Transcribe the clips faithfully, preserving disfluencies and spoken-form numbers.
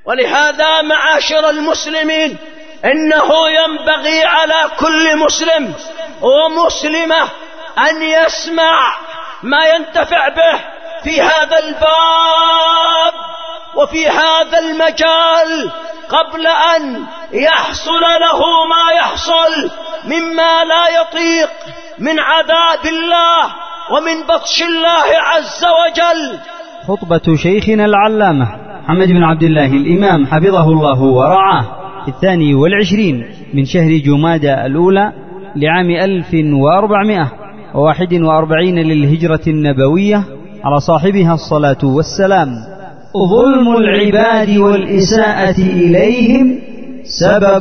ولهذا معاشر المسلمين إنه ينبغي على كل مسلم ومسلمة أن يسمع ما ينتفع به في هذا الباب وفي هذا المجال قبل أن يحصل له ما يحصل مما لا يطيق من عذاب الله ومن بطش الله عز وجل. خطبة شيخنا العلامة محمد بن عبد الله الإمام حفظه الله ورعاه في الثاني والعشرين من شهر جمادى الأولى لعام ألف وأربعمائة وواحد وأربعين للهجرة النبوية على صاحبها الصلاة والسلام: ظلم العباد والإساءة إليهم سبب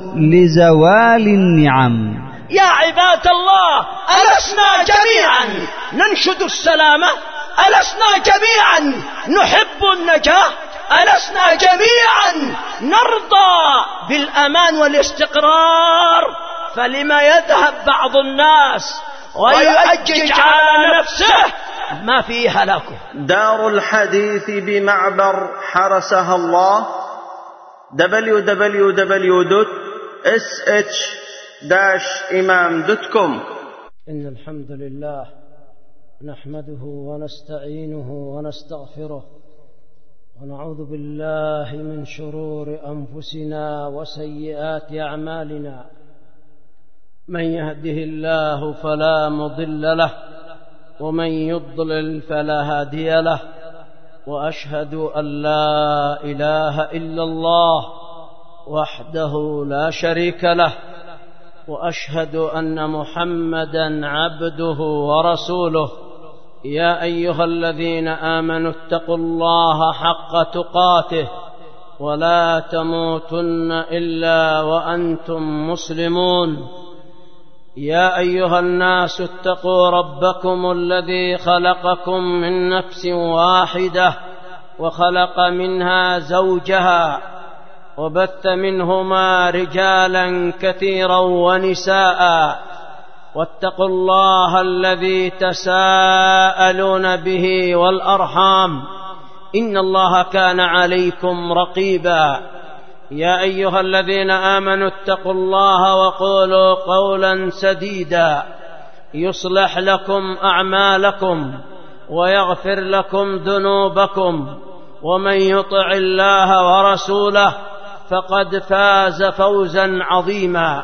لزوال النعم. يا عباد الله، ألسنا جميعا ننشد السلامة؟ ألسنا جميعا نحب النجاة؟ ألسنا جميعا نرضى بالأمان والاستقرار؟ فلما يذهب بعض الناس ويؤجج على نفسه ما فيه هلاكه؟ دار الحديث بمعبر حرسها الله دبليو دبليو دبليو دوت اس اتش داش إمام دوت كوم. إن الحمد لله نحمده ونستعينه ونستغفره ونعوذ بالله من شرور أنفسنا وسيئات أعمالنا. من يهده الله فلا مضل له ومن يضلل فلا هادي له، وأشهد أن لا إله إلا الله وحده لا شريك له، وأشهد أن محمدا عبده ورسوله. يا أيها الذين آمنوا اتقوا الله حق تقاته ولا تموتن إلا وأنتم مسلمون. يا أيها الناس اتقوا ربكم الذي خلقكم من نفس واحدة وخلق منها زوجها وبث منهما رجالا كثيرا ونساء، واتقوا الله الذي تساءلون به والأرحام إن الله كان عليكم رقيبا. يا أيها الذين آمنوا اتقوا الله وقولوا قولا سديدا يصلح لكم أعمالكم ويغفر لكم ذنوبكم، ومن يطع الله ورسوله فقد فاز فوزا عظيما.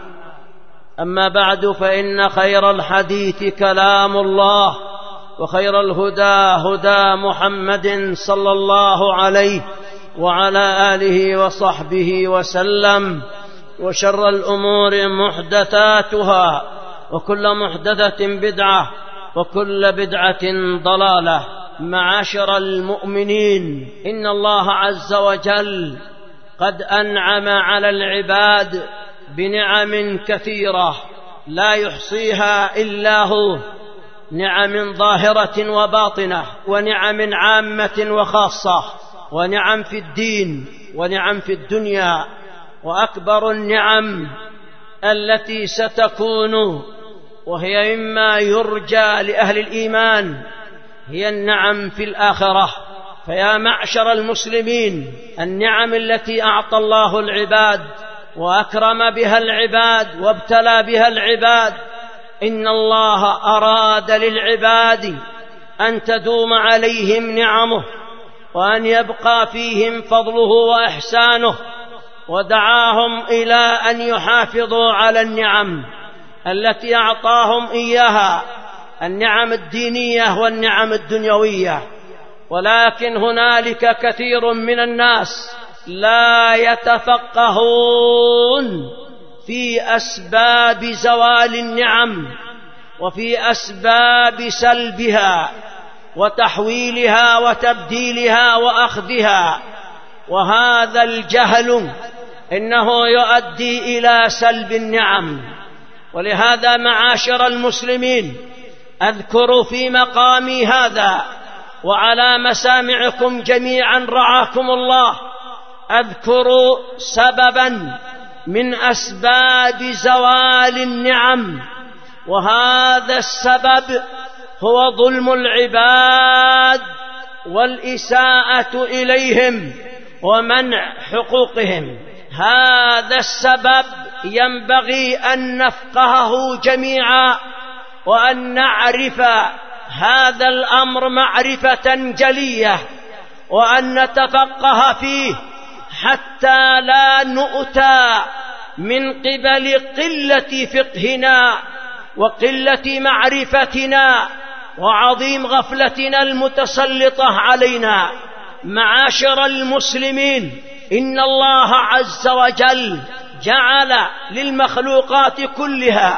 أما بعد، فإن خير الحديث كلام الله، وخير الهدى هدى محمد صلى الله عليه وعلى آله وصحبه وسلم، وشر الأمور محدثاتها، وكل محدثة بدعة، وكل بدعة ضلالة. معاشر المؤمنين، إن الله عز وجل قد أنعم على العباد بنعم كثيرة لا يحصيها إلا هو، نعم ظاهرة وباطنة، ونعم عامة وخاصة، ونعم في الدين، ونعم في الدنيا. وأكبر النعم التي ستكون وهي مما يرجى لأهل الإيمان هي النعم في الآخرة. فيا معشر المسلمين، النعم التي أعطى الله العباد وأكرم بها العباد وابتلى بها العباد، إن الله أراد للعباد أن تدوم عليهم نعمه وأن يبقى فيهم فضله وإحسانه، ودعاهم إلى أن يحافظوا على النعم التي أعطاهم إياها، النعم الدينية والنعم الدنيوية. ولكن هنالك كثير من الناس لا يتفقهون في أسباب زوال النعم وفي أسباب سلبها وتحويلها وتبديلها وأخذها، وهذا الجهل إنه يؤدي إلى سلب النعم. ولهذا معاشر المسلمين، أذكر في مقامي هذا وعلى مسامعكم جميعا رعاكم الله، أذكر سببا من أسباب زوال النعم، وهذا السبب هو ظلم العباد والإساءة إليهم ومنع حقوقهم. هذا السبب ينبغي أن نفقهه جميعا وأن نعرف هذا الأمر معرفة جلية وأن نتفقه فيه حتى لا نؤتى من قبل قلة فقهنا وقلة معرفتنا وعظيم غفلتنا المتسلطة علينا. معاشر المسلمين، إن الله عز وجل جعل للمخلوقات كلها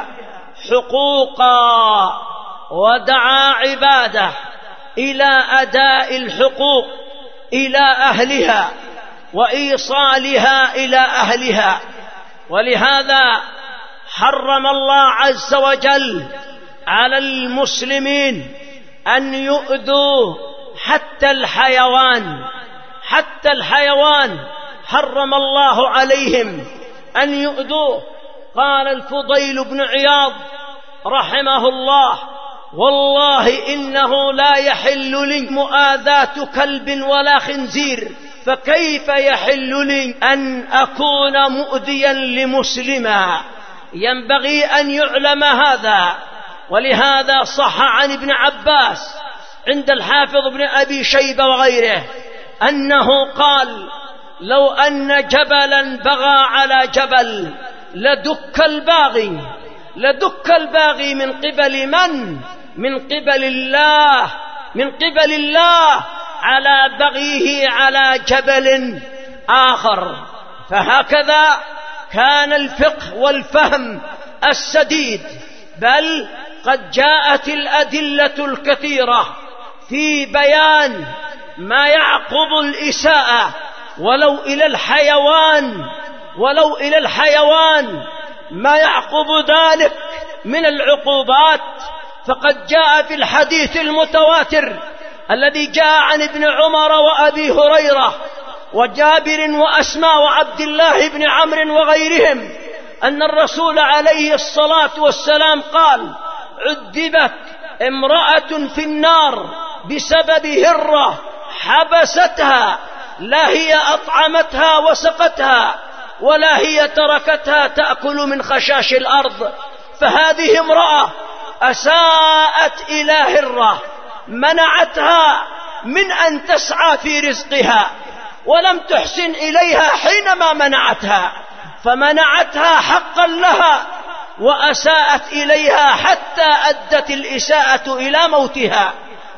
حقوقا ودعا عباده إلى أداء الحقوق إلى أهلها وإيصالها إلى أهلها. ولهذا حرم الله عز وجل على المسلمين أن يؤذوا حتى الحيوان، حتى الحيوان حرم الله عليهم أن يؤذوه. قال الفضيل بن عياض رحمه الله: والله إنه لا يحل لي مؤاذاة كلب ولا خنزير، فكيف يحل لي أن أكون مؤذيا لمسلما؟ ينبغي أن يعلم هذا. ولهذا صح عن ابن عباس عند الحافظ ابن أبي شيبة وغيره أنه قال: لو أن جبلا بغى على جبل لدك الباغي، لدك الباغي من قبل من؟ من قبل الله، من قبل الله على بغيه على جبل آخر. فهكذا كان الفقه والفهم السديد. بل قد جاءت الأدلة الكثيرة في بيان ما يعقب الإساءة ولو إلى الحيوان، ولو إلى الحيوان ما يعقب ذلك من العقوبات. فقد جاء في الحديث المتواتر الذي جاء عن ابن عمر وأبي هريرة وجابر وأسماء وعبد الله بن عمرو وغيرهم أن الرسول عليه الصلاة والسلام قال: عذبت امرأة في النار بسبب هرة حبستها، لا هي أطعمتها وسقتها ولا هي تركتها تأكل من خشاش الأرض. فهذه امرأة أساءت إلى هرة، منعتها من أن تسعى في رزقها ولم تحسن إليها حينما منعتها، فمنعتها حقا لها وأساءت إليها حتى أدت الإساءة إلى موتها.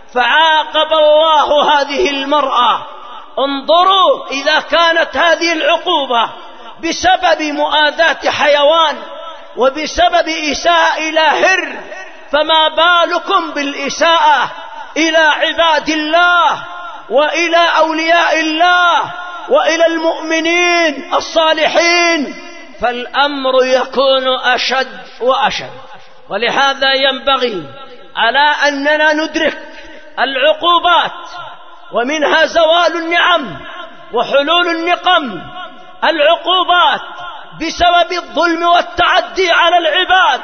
فعاقب الله هذه المرأة. انظروا، إذا كانت هذه العقوبة بسبب مؤاذاة حيوان وبسبب إساءة إلى هر، فما بالكم بالإساءة إلى عباد الله وإلى أولياء الله وإلى المؤمنين الصالحين؟ فالأمر يكون أشد وأشد. ولهذا ينبغي على أننا ندرك العقوبات، ومنها زوال النعم وحلول النقم. العقوبات بسبب الظلم والتعدي على العباد،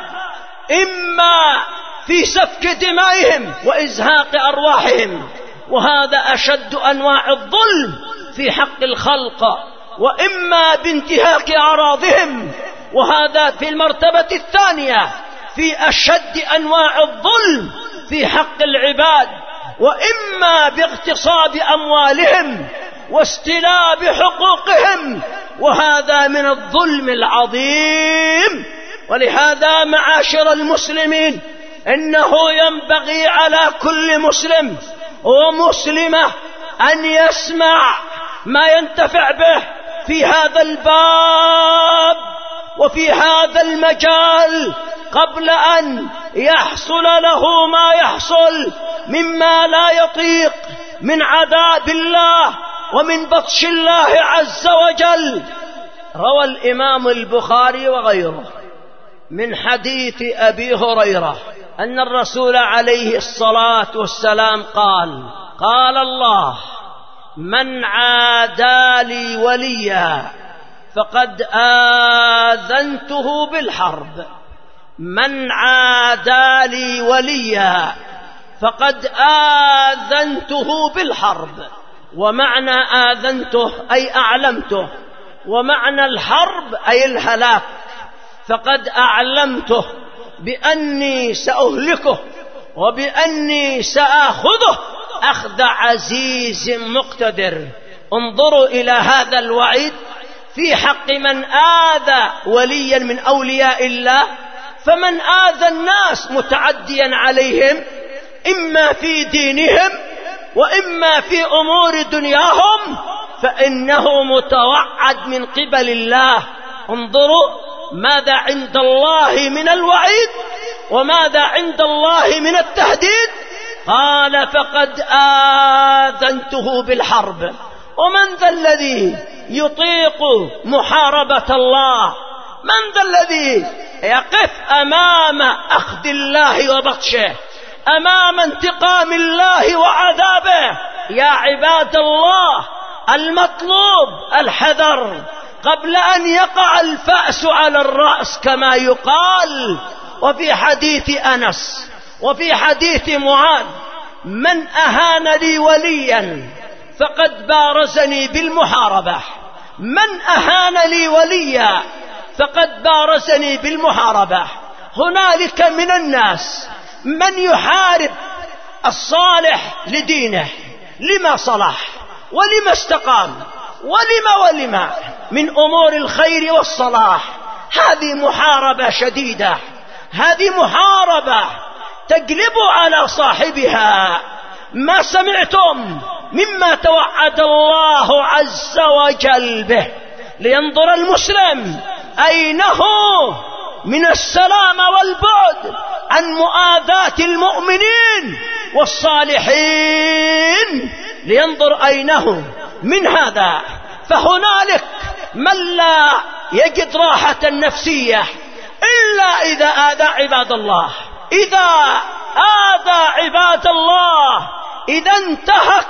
إما في سفك دمائهم وإزهاق أرواحهم، وهذا أشد أنواع الظلم في حق الخلق، وإما بانتهاك أعراضهم، وهذا في المرتبة الثانية في أشد أنواع الظلم في حق العباد، وإما باغتصاب أموالهم واستلاب حقوقهم، وهذا من الظلم العظيم. ولهذا معاشر المسلمين، إنه ينبغي على كل مسلم ومسلمة أن يسمع ما ينتفع به في هذا الباب وفي هذا المجال قبل أن يحصل له ما يحصل مما لا يطيق من عذاب الله ومن بطش الله عز وجل. روى الإمام البخاري وغيره من حديث أبي هريرة أن الرسول عليه الصلاة والسلام قال: قال الله: من عادى لي وليا فقد آذنته بالحرب. من عادى لي وليا فقد آذنته بالحرب. ومعنى آذنته أي أعلمته، ومعنى الحرب أي الهلاك. فقد أعلمته بأني سأهلكه وبأني سآخذه أخذ عزيز مقتدر. انظروا إلى هذا الوعيد في حق من آذى وليا من أولياء الله. فمن آذى الناس متعديا عليهم إما في دينهم وإما في أمور دنياهم فإنه متوعد من قبل الله. انظروا ماذا عند الله من الوعيد وماذا عند الله من التهديد. قال فقد آذنته بالحرب. ومن ذا الذي يطيق محاربة الله؟ من ذا الذي يقف أمام أخذ الله وبطشه، أمام انتقام الله وعذابه؟ يا عباد الله، المطلوب الحذر قبل أن يقع الفأس على الرأس كما يقال. وفي حديث أنس وفي حديث معاذ: من أهان لي وليا فقد بارزني بالمحاربة. من أهان لي وليا فقد بارزني بالمحاربة. هنالك من الناس من يحارب الصالح لدينه، لما صلح ولما استقام ولما ولما من أمور الخير والصلاح. هذه محاربة شديدة، هذه محاربة تقلب على صاحبها. ما سمعتم مما توعد الله عز وجل به لينظر المسلم أين هو من السلام والبعد عن مؤاذاة المؤمنين والصالحين، لينظر أين هو من هذا. فهنالك من لا يجد راحة نفسية إلا إذا آذى عباد الله، إذا آذى عباد الله، إذا انتهك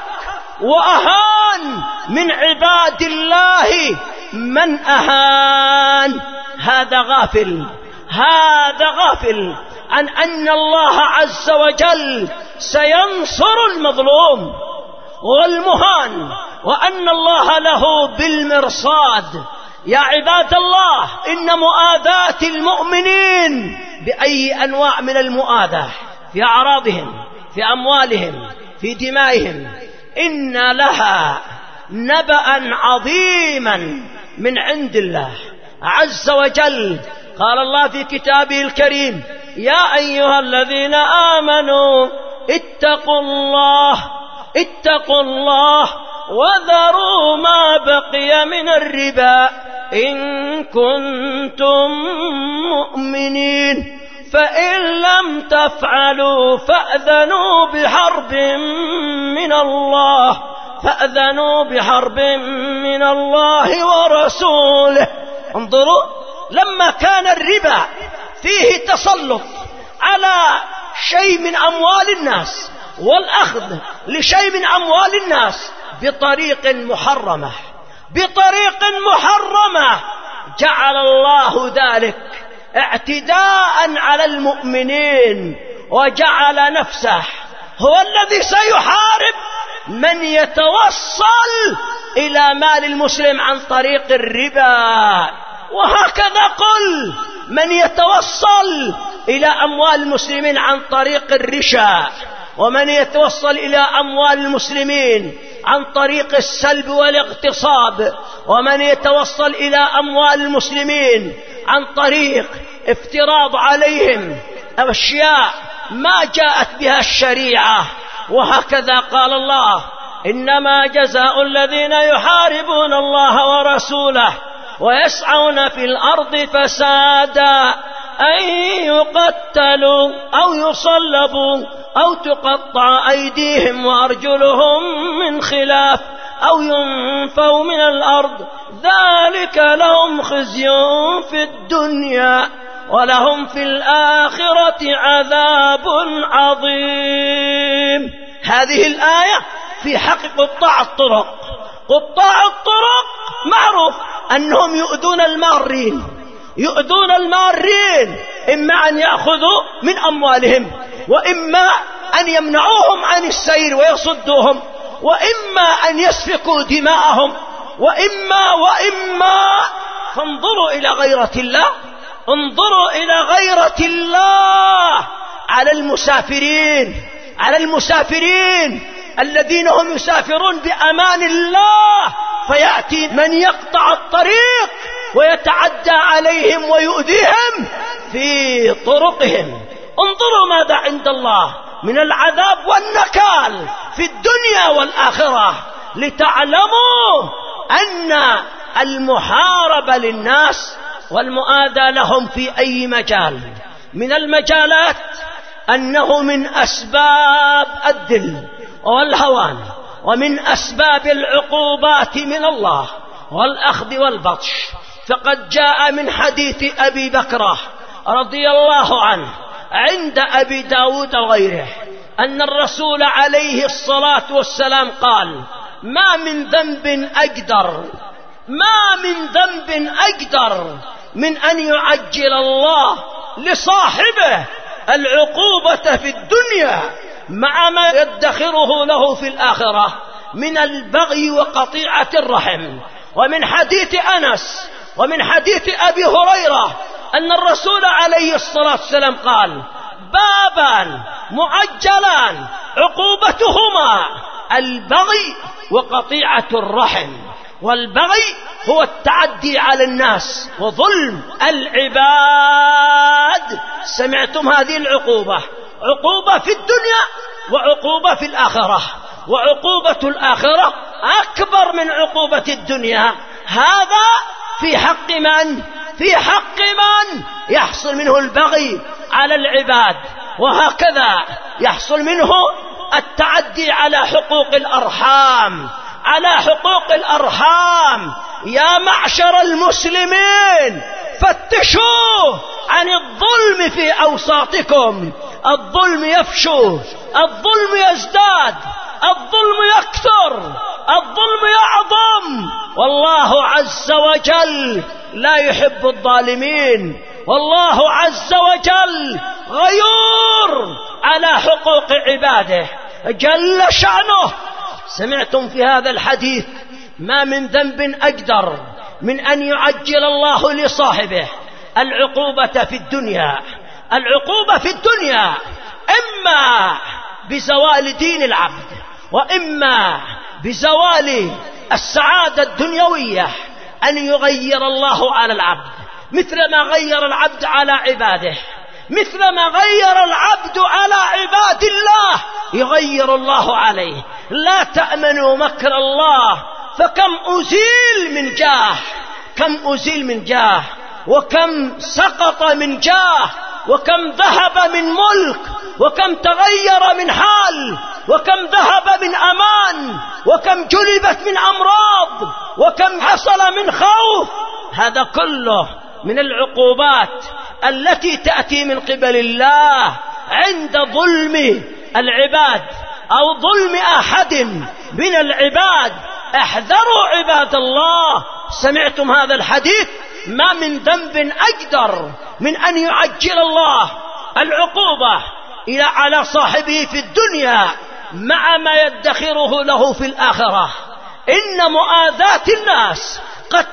وأهان من عباد الله من أهان. هذا غافل، هذا غافل عن أن الله عز وجل سينصر المظلوم والمهان، وأن الله له بالمرصاد. يا عباد الله، إن مؤاذاة المؤمنين بأي أنواع من المؤاذاة، في أعراضهم، في أموالهم، في دمائهم، إن لها نبأ عظيما من عند الله عز وجل. قال الله في كتابه الكريم: يا أيها الذين آمنوا اتقوا الله اتقوا الله وذروا ما بقي من الربا إن كنتم مؤمنين، فإن لم تفعلوا فأذنوا بحرب من الله فأذنوا بحرب من الله ورسوله. انظروا، لما كان الربا فيه تسلط على شيء من أموال الناس والأخذ لشيء من أموال الناس بطريق محرمة بطريق محرمة، جعل الله ذلك اعتداء على المؤمنين، وجعل نفسه هو الذي سيحارب من يتوصل إلى مال المسلم عن طريق الربا. وهكذا قل: من يتوصل إلى أموال المسلمين عن طريق الرشا، ومن يتوصل إلى أموال المسلمين عن طريق السلب والاغتصاب، ومن يتوصل إلى أموال المسلمين عن طريق افتراض عليهم أشياء ما جاءت بها الشريعة. وهكذا قال الله: إنما جزاء الذين يحاربون الله ورسوله ويسعون في الأرض فسادا أن يقتلوا أو يصلبوا أو تقطع أيديهم وأرجلهم من خلاف أو ينفوا من الأرض، ذلك لهم خزي في الدنيا ولهم في الآخرة عذاب عظيم. هذه الآية في حق قطاع الطرق. قطاع الطرق معروف أنهم يؤذون المارين، يؤذون المارين، إما أن يأخذوا من أموالهم، وإما أن يمنعوهم عن السير ويصدوهم، وإما أن يسفكوا دماءهم، وإما وإما فانظروا إلى غيرة الله، انظروا إلى غيرة الله على المسافرين، على المسافرين الذين هم يسافرون بأمان الله، فيأتي من يقطع الطريق ويتعدى عليهم ويؤذيهم في طرقهم. انظروا ماذا عند الله من العذاب والنكال في الدنيا والآخرة، لتعلموا أن المحاربة للناس والمؤاذاة لهم في أي مجال من المجالات أنه من أسباب الذل والهوان، ومن أسباب العقوبات من الله والأخذ والبطش. فقد جاء من حديث أبي بكرة رضي الله عنه عند أبي داود وغيره أن الرسول عليه الصلاة والسلام قال: ما من ذنب أقدر ما من ذنب أقدر من أن يعجل الله لصاحبه العقوبة في الدنيا مع ما يدخره له في الآخرة من البغي وقطيعة الرحم. ومن حديث أنس ومن حديث أبي هريرة أن الرسول عليه الصلاة والسلام قال: بابان معجلان عقوبتهما البغي وقطيعة الرحم. والبغي هو التعدي على الناس وظلم العباد. سمعتم هذه العقوبة، عقوبة في الدنيا وعقوبة في الآخرة، وعقوبة الآخرة أكبر من عقوبة الدنيا. هذا في حق من؟ في حق من يحصل منه البغي على العباد، وهكذا يحصل منه التعدي على حقوق الأرحام، على حقوق الأرحام. يا معشر المسلمين فتشوا عن الظلم في أوساطكم. الظلم يفشو، الظلم يزداد، الظلم يكثر، الظلم يعظم، والله عز وجل لا يحب الظالمين، والله عز وجل غيور على حقوق عباده جل شأنه. سمعتم في هذا الحديث: ما من ذنب أقدر من أن يعجل الله لصاحبه العقوبة في الدنيا. العقوبة في الدنيا إما بزوال دين العبد، وإما بزوال السعادة الدنيوية، أن يغير الله على العبد مثل ما غير العبد على عباده، مثل ما غير العبد على عباد الله يغير الله عليه. لا تأمنوا مكر الله، فكم أزيل من جاه، كم أزيل من جاه، وكم سقط من جاه، وكم ذهب من ملك، وكم تغير من حال، وكم ذهب من أمان، وكم جلبت من أمراض، وكم حصل من خوف. هذا كله من العقوبات التي تأتي من قبل الله عند ظلم العباد أو ظلم أحد من العباد. احذروا عباد الله. سمعتم هذا الحديث: ما من ذنب أقدر من أن يعجل الله العقوبة إلى على صاحبه في الدنيا مع ما يدخره له في الآخرة. إن مؤاذاة الناس قد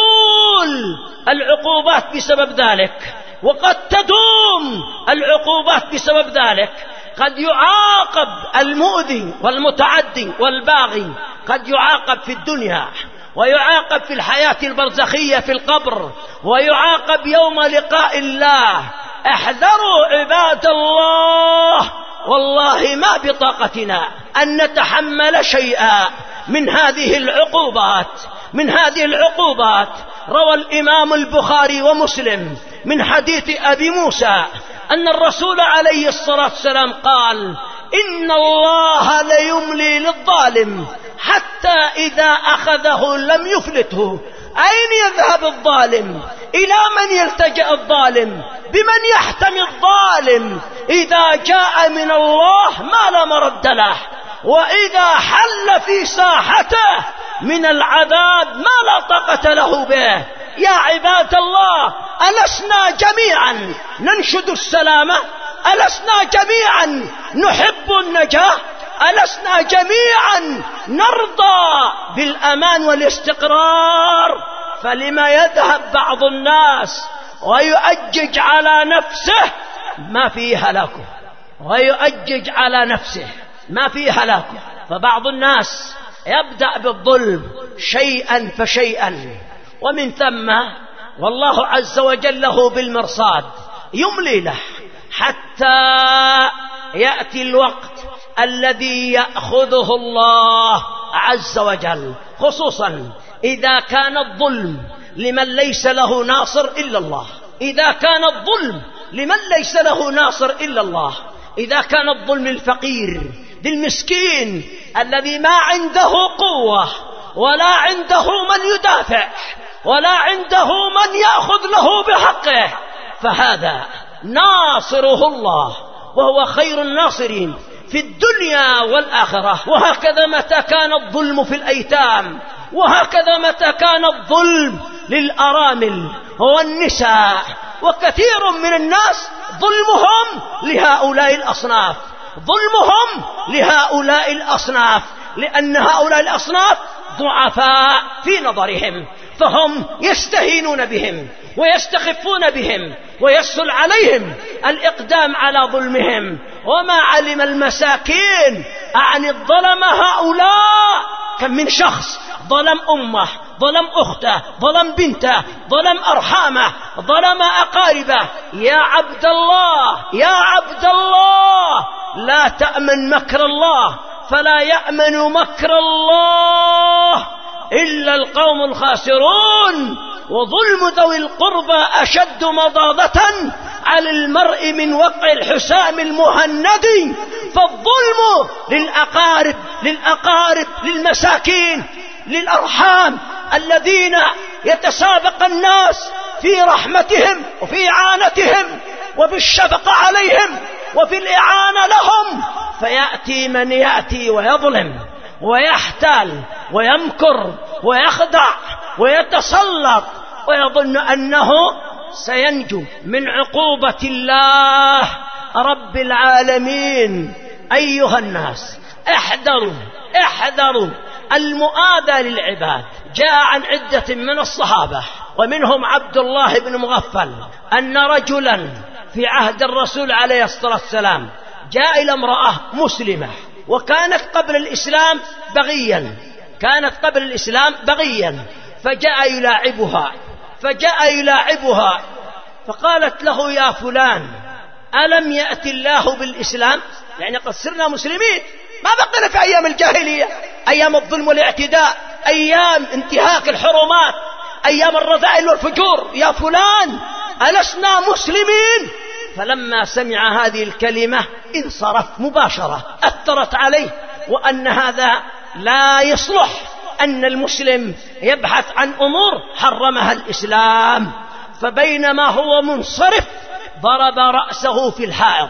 تطول العقوبات بسبب ذلك، وقد تدوم العقوبات بسبب ذلك. قد يعاقب المؤذي والمتعدي والباغي، قد يعاقب في الدنيا، ويعاقب في الحياة البرزخية في القبر، ويعاقب يوم لقاء الله. احذروا عباد الله، والله ما بطاقتنا أن نتحمل شيئا من هذه العقوبات من هذه العقوبات. روى الإمام البخاري ومسلم من حديث أبي موسى أن الرسول عليه الصلاة والسلام قال: إن الله ليملي للظالم حتى إذا أخذه لم يفلته. أين يذهب الظالم؟ إلى من يلتجأ الظالم؟ بمن يحتمي الظالم؟ إذا جاء من الله ما لا مرد له، وإذا حل في ساحته من العذاب ما لا طاقة له به. يا عباد الله، ألسنا جميعا ننشد السلامة؟ ألسنا جميعا نحب النجاة؟ ألسنا جميعا نرضى بالأمان والاستقرار؟ فلما يذهب بعض الناس ويؤجج على نفسه ما فيه هلاكه، ويؤجج على نفسه ما فيه هلاكه. فبعض الناس يبدأ بالظلم شيئا فشيئا، ومن ثم والله عز وجل له بالمرصاد يملي له حتى يأتي الوقت الذي يأخذه الله عز وجل، خصوصا إذا كان الظلم لمن ليس له ناصر إلا الله، إذا كان الظلم لمن ليس له ناصر إلا الله، إذا كان الظلم الفقير للمسكين الذي ما عنده قوة ولا عنده من يدافع ولا عنده من يأخذ له بحقه، فهذا ناصره الله وهو خير الناصرين في الدنيا والآخرة. وهكذا متى كان الظلم في الأيتام، وهكذا متى كان الظلم للأرامل والنساء، وكثير من الناس ظلمهم لهؤلاء الأصناف، ظلمهم لهؤلاء الأصناف، لأن هؤلاء الأصناف ضعفاء في نظرهم، فهم يستهينون بهم ويستخفون بهم ويسهل عليهم الإقدام على ظلمهم. وما علم المساكين عن الظلم هؤلاء، كم من شخص ظلم أمه، ظلم أخته، ظلم بنته، ظلم أرحامه، ظلم أقاربه. يا عبد الله، يا عبد الله، لا تأمن مكر الله، فلا يأمن مكر الله إلا القوم الخاسرون. وظلم ذوي القربى أشد مضاضة على المرء من وقع الحسام المهند. فالظلم للأقارب للأقارب للمساكين للأرحام الذين يتسابق الناس في رحمتهم وفي إعانتهم وفي الشفقة عليهم وفي الإعانة لهم، فيأتي من يأتي ويظلم ويحتال ويمكر ويخدع ويتسلط ويظن أنه سينجو من عقوبة الله رب العالمين. أيها الناس، احذروا احذروا المؤاذى للعباد. جاء عن عدة من الصحابة ومنهم عبد الله بن مغفل أن رجلا في عهد الرسول عليه الصلاة والسلام جاء إلى امرأة مسلمة، وكانت قبل الإسلام بغيا، كانت قبل الإسلام بغيا، فجاء يلاعبها فجاء يلاعبها فقالت له: يا فلان، ألم يأتي الله بالإسلام؟ يعني قد صرنا مسلمين، ما بقينا في أيام الجاهلية، أيام الظلم والاعتداء، أيام انتهاك الحرمات، أيام الرذائل والفجور. يا فلان، ألسنا مسلمين؟ فلما سمع هذه الكلمة انصرف مباشرة، أثرت عليه وأن هذا لا يصلح، أن المسلم يبحث عن أمور حرمها الإسلام. فبينما هو منصرف ضرب رأسه في الحائط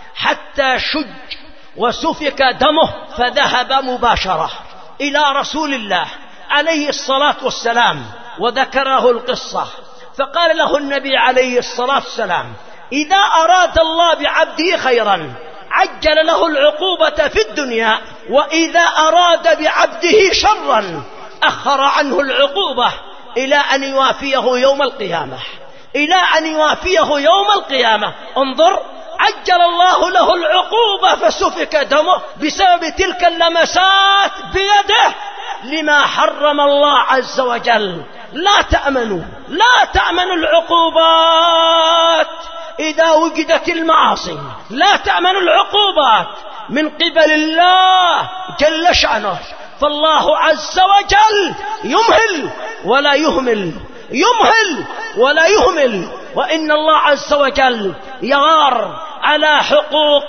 حتى شج وسفك دمه، فذهب مباشرة إلى رسول الله عليه الصلاة والسلام وذكره القصة. فقال له النبي عليه الصلاة والسلام: إذا أراد الله بعبده خيرا عجل له العقوبة في الدنيا، وإذا أراد بعبده شرا أخر عنه العقوبة إلى أن يوافيه يوم القيامة، إلى أن يوافيه يوم القيامة. انظر، عجل الله له العقوبة فسفك دمه بسبب تلك اللمسات بيده لما حرم الله عز وجل. لا تأمنوا لا تأمنوا العقوبات إذا وجدت المعاصي، لا تأمنوا العقوبات من قبل الله جل شأنه، فالله عز وجل يمهل ولا يهمل، يمهل ولا يهمل، وإن الله عز وجل يغار على حقوق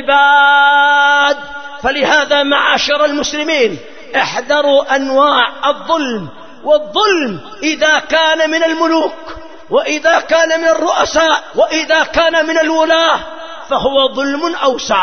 العباد. فلهذا معاشر المسلمين، احذروا أنواع الظلم. والظلم إذا كان من الملوك، وإذا كان من الرؤساء، وإذا كان من الولاة، فهو ظلم أوسع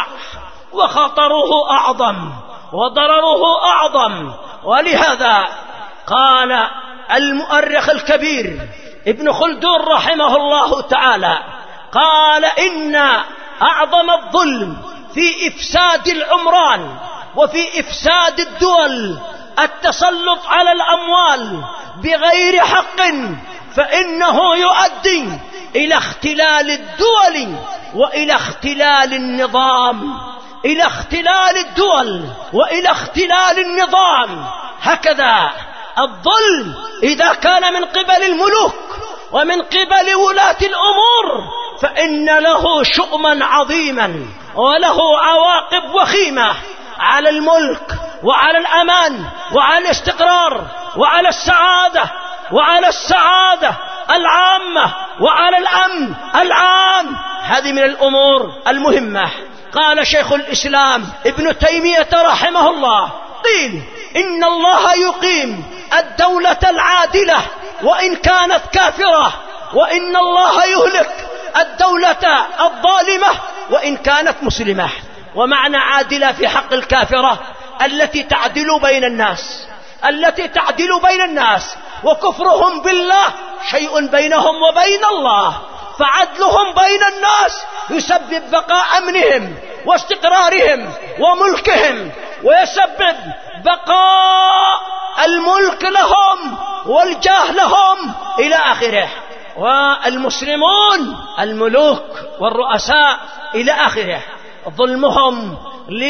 وخطره أعظم وضرره أعظم. ولهذا قال المؤرخ الكبير ابن خلدون رحمه الله تعالى، قال: إن أعظم الظلم في إفساد العمران وفي إفساد الدول، التسلط على الأموال بغير حق، فإنه يؤدي إلى اختلال الدول وإلى اختلال النظام، إلى اختلال الدول وإلى اختلال النظام. هكذا الظلم إذا كان من قبل الملوك ومن قبل ولاة الأمور فإن له شؤما عظيما وله عواقب وخيمة على الملك وعلى الأمان وعلى الاستقرار وعلى السعادة وعلى السعادة العامة وعلى الأمن العام. هذه من الأمور المهمة. قال شيخ الإسلام ابن تيمية رحمه الله: قيل إن الله يقيم الدولة العادلة وإن كانت كافرة، وإن الله يهلك الدولة الظالمة وإن كانت مسلمة. ومعنى عادلة في حق الكافرة التي تعدل بين الناس، التي تعدل بين الناس، وكفرهم بالله شيء بينهم وبين الله، فعدلهم بين الناس يسبب بقاء أمنهم واستقرارهم وملكهم، ويسبب بقاء الملك لهم والجاه لهم إلى آخره. والمسلمون الملوك والرؤساء إلى آخره ظلمهم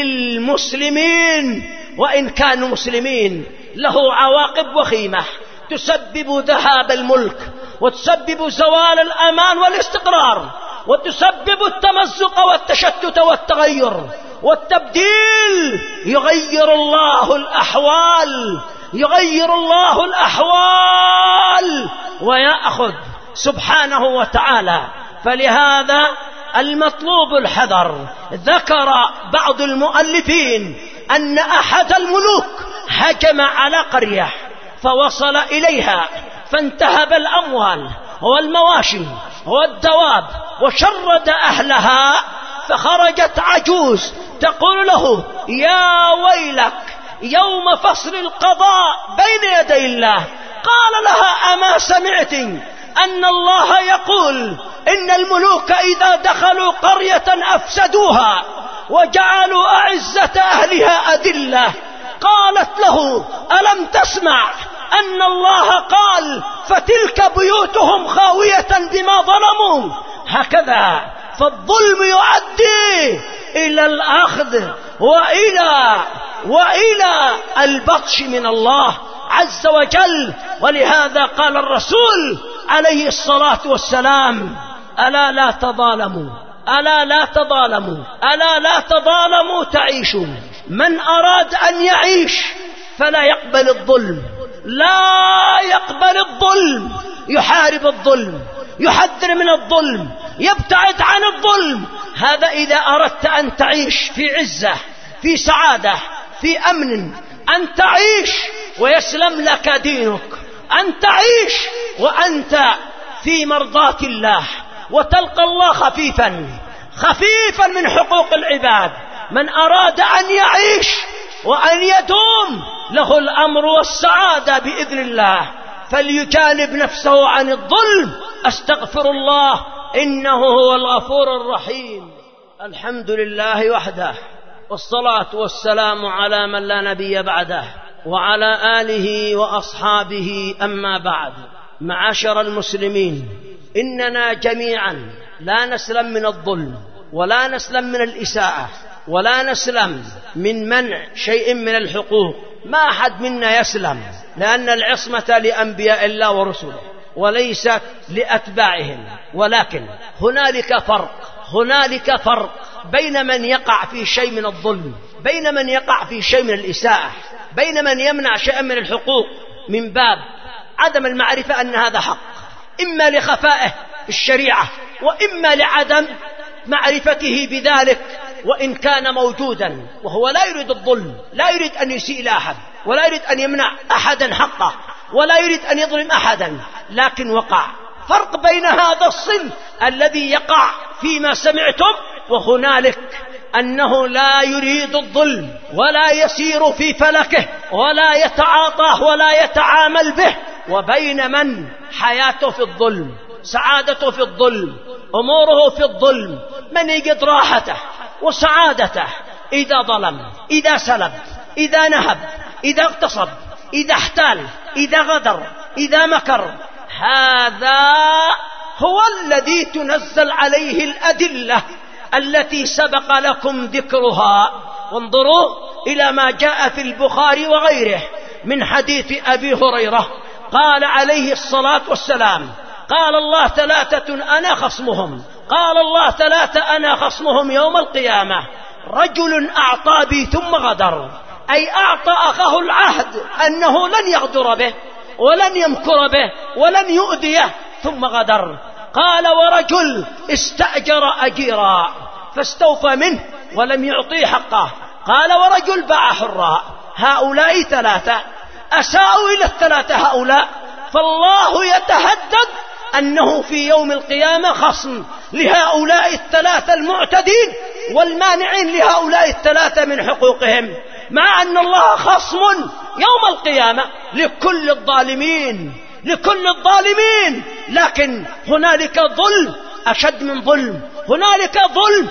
للمسلمين وإن كانوا مسلمين له عواقب وخيمة، تسبب ذهاب الملك وتسبب زوال الأمان والاستقرار، وتسبب التمزق والتشتت والتغير والتبديل. يغير الله الأحوال، يغير الله الأحوال ويأخذ سبحانه وتعالى. فلهذا المطلوب الحذر. ذكر بعض المؤلفين أن أحد الملوك هجم على قرية فوصل إليها فانتهب الأموال والمواشي والدواب وشرد أهلها، فخرجت عجوز تقول له: يا ويلك يوم فصل القضاء بين يدي الله. قال لها: أما سمعت أن الله يقول إن الملوك إذا دخلوا قرية أفسدوها وجعلوا أعزة أهلها أذلة؟ قالت له: ألم تسمع أن الله قال فتلك بيوتهم خاوية بما ظلموا؟ هكذا فالظلم يؤدي إلى الأخذ وإلى وإلى البطش من الله عز وجل. ولهذا قال الرسول عليه الصلاة والسلام: ألا لا تظالموا، ألا لا تظالموا، ألا لا تظالموا تعيشوا. من أراد أن يعيش فلا يقبل الظلم، لا يقبل الظلم، يحارب الظلم، يحذر من الظلم، يبتعد عن الظلم. هذا إذا أردت أن تعيش في عزة، في سعادة، في أمن، أن تعيش ويسلم لك دينك، أن تعيش وأنت في مرضاة الله وتلقى الله خفيفا خفيفا من حقوق العباد. من أراد أن يعيش وأن يدوم له الأمر والسعادة بإذن الله فليجانب نفسه عن الظلم. أستغفر الله إنه هو الغفور الرحيم. الحمد لله وحده، والصلاة والسلام على من لا نبي بعده، وعلى آله وأصحابه. أما بعد، معاشر المسلمين، إننا جميعا لا نسلم من الظلم، ولا نسلم من الإساءة، ولا نسلم من منع شيء من الحقوق. ما أحد منا يسلم، لأن العصمة لأنبياء الله ورسله وليست لأتباعهم. ولكن هنالك فرق، هنالك فرق بين من يقع في شيء من الظلم، بين من يقع في شيء من الإساءة، بين من يمنع شيئا من الحقوق من باب عدم المعرفة أن هذا حق، إما لخفائه الشريعة وإما لعدم معرفته بذلك وإن كان موجودا. وهو لا يريد الظلم، لا يريد أن يسيء إلى أحد، ولا يريد أن يمنع أحدا حقه، ولا يريد أن يظلم أحدا، لكن وقع فرق بين هذا الصنف الذي يقع فيما سمعتم، وهنالك أنه لا يريد الظلم ولا يسير في فلكه ولا يتعاطاه ولا يتعامل به، وبين من حياته في الظلم، سعادته في الظلم، أموره في الظلم، من يجد راحته وسعادته إذا ظلم، إذا سلب، إذا نهب، إذا اغتصب، إذا احتال، إذا غدر، إذا مكر. هذا هو الذي تنزل عليه الأدلة التي سبق لكم ذكرها. وانظروا إلى ما جاء في البخاري وغيره من حديث أبي هريرة قال عليه الصلاة والسلام: قال الله ثلاثة أنا خصمهم، قال الله ثلاثة أنا خصمهم يوم القيامة: رجل أعطى بي ثم غدر، أي أعطى أخاه العهد أنه لن يغدر به ولن يمكر به ولن يؤذيه ثم غدر. قال: ورجل استأجر أجيرا فاستوفى منه ولم يعطيه حقه. قال: ورجل باع حرا. هؤلاء ثلاثة أساءوا إلى الثلاثة هؤلاء، فالله يتهدد أنه في يوم القيامة خصم لهؤلاء الثلاثة المعتدين والمانعين لهؤلاء الثلاثة من حقوقهم، مع أن الله خصم يوم القيامة لكل الظالمين، لكل الظالمين. لكن هنالك ظلم أشد من ظلم، هنالك ظلم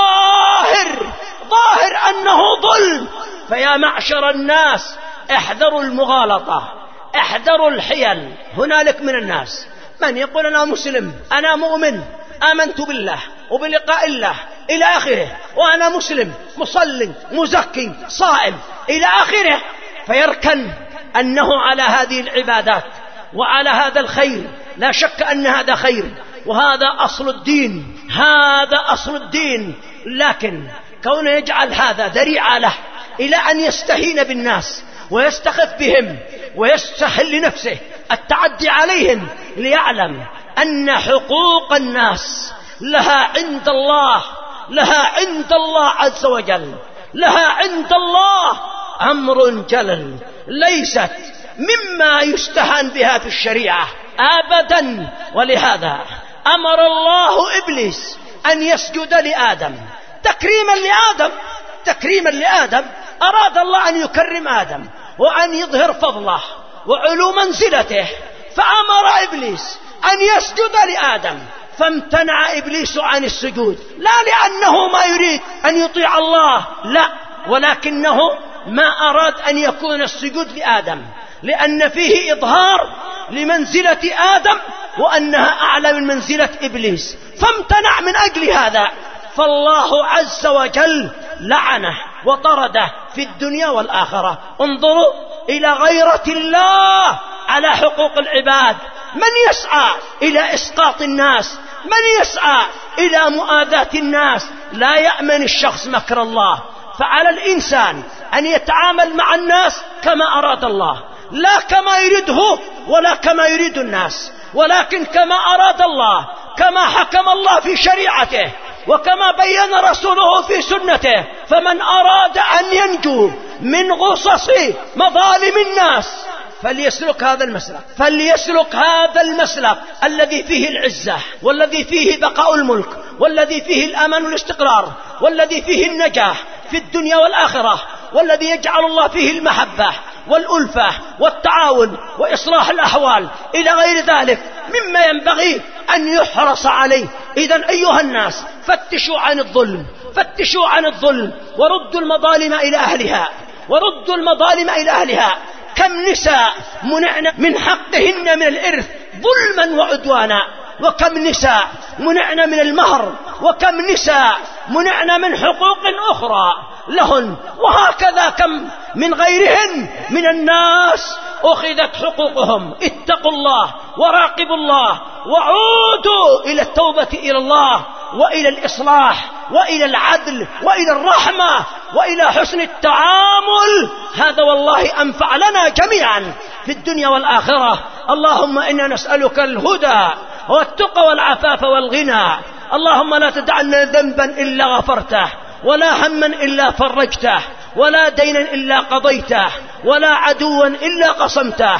ظاهر ظاهر أنه ظلم. فيا معشر الناس احذروا المغالطة، احذروا الحيل. هنالك من الناس من يقول أنا مسلم، أنا مؤمن، آمنت بالله وبلقاء الله إلى آخره، وأنا مسلم مصلي مزكي صائم إلى آخره، فيركن أنه على هذه العبادات وعلى هذا الخير. لا شك أن هذا خير وهذا أصل الدين، هذا أصل الدين. لكن كونه يجعل هذا ذريعة له إلى أن يستهين بالناس ويستخف بهم ويستحل لنفسه التعدي عليهم، ليعلم أن حقوق الناس لها عند الله، لها عند الله عز وجل، لها عند الله أمر جلل، ليست مما يستهان بها في الشريعة أبدا. ولهذا أمر الله إبليس أن يسجد لآدم تكريما لآدم، تكريما لآدم. أراد الله أن يكرم آدم وأن يظهر فضله وعلو منزلته، فأمر إبليس أن يسجد لآدم، فامتنع إبليس عن السجود، لا لأنه ما يريد أن يطيع الله، لا، ولكنه ما أراد أن يكون السجود لآدم، لأن فيه إظهار لمنزلة آدم وأنها أعلى من منزلة إبليس، فامتنع من أجل هذا. فالله عز وجل لعنه وطرده في الدنيا والآخرة. انظروا إلى غيرة الله على حقوق العباد، من يسعى إلى إسقاط الناس، من يسعى إلى مؤاذاة الناس. لا يأمن الشخص مكر الله، فعلى الإنسان أن يتعامل مع الناس كما أراد الله، لا كما يريده ولا كما يريد الناس، ولكن كما أراد الله، كما حكم الله في شريعته وكما بين رسوله في سنته. فمن أراد أن ينجو من غصص مظالم الناس فليسلك هذا المسلك، فليسلك هذا المسلك الذي فيه العزة، والذي فيه بقاء الملك، والذي فيه الأمان والاستقرار، والذي فيه النجاح في الدنيا والآخرة، والذي يجعل الله فيه المحبة والألفة والتعاون وإصلاح الأحوال إلى غير ذلك مما ينبغي أن يحرص عليه. إذن أيها الناس فتشوا عن الظلم، فتشوا عن الظلم، وردوا المظالم إلى أهلها، وردوا المظالم إلى أهلها. كم نساء منعن من حقهن من الإرث ظلما وعدوانا، وكم نساء منعن من المهر، وكم نساء منعن من حقوق أخرى لهن، وهكذا كم من غيرهن من الناس أخذت حقوقهم. اتقوا الله وراقبوا الله وعودوا إلى التوبة إلى الله وإلى الإصلاح وإلى العدل وإلى الرحمة وإلى حسن التعامل. هذا والله أنفع لنا جميعا في الدنيا والآخرة. اللهم إنا نسألك الهدى والتقى والعفاف والغنى. اللهم لا تدع لنا ذنبا إلا غفرته، ولا هما إلا فرجته، ولا دينا إلا قضيته، ولا عدوا إلا قصمته.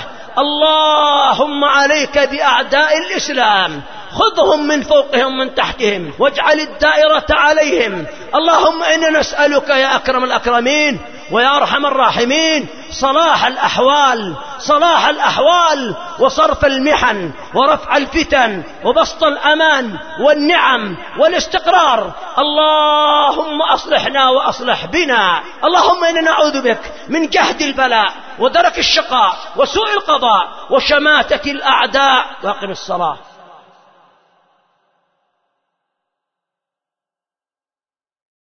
اللهم عليك بأعداء الإسلام، خذهم من فوقهم من تحتهم، واجعل الدائرة عليهم. اللهم إنا نسألك يا أكرم الأكرمين ويا أرحم الراحمين صلاح الأحوال صلاح الأحوال وصرف المحن ورفع الفتن وبسط الأمان والنعم والاستقرار. اللهم أصلحنا وأصلح بنا. اللهم إنا نعوذ بك من جهد البلاء ودرك الشقاء وسوء القضاء وشماتة الأعداء. واقم الصلاة.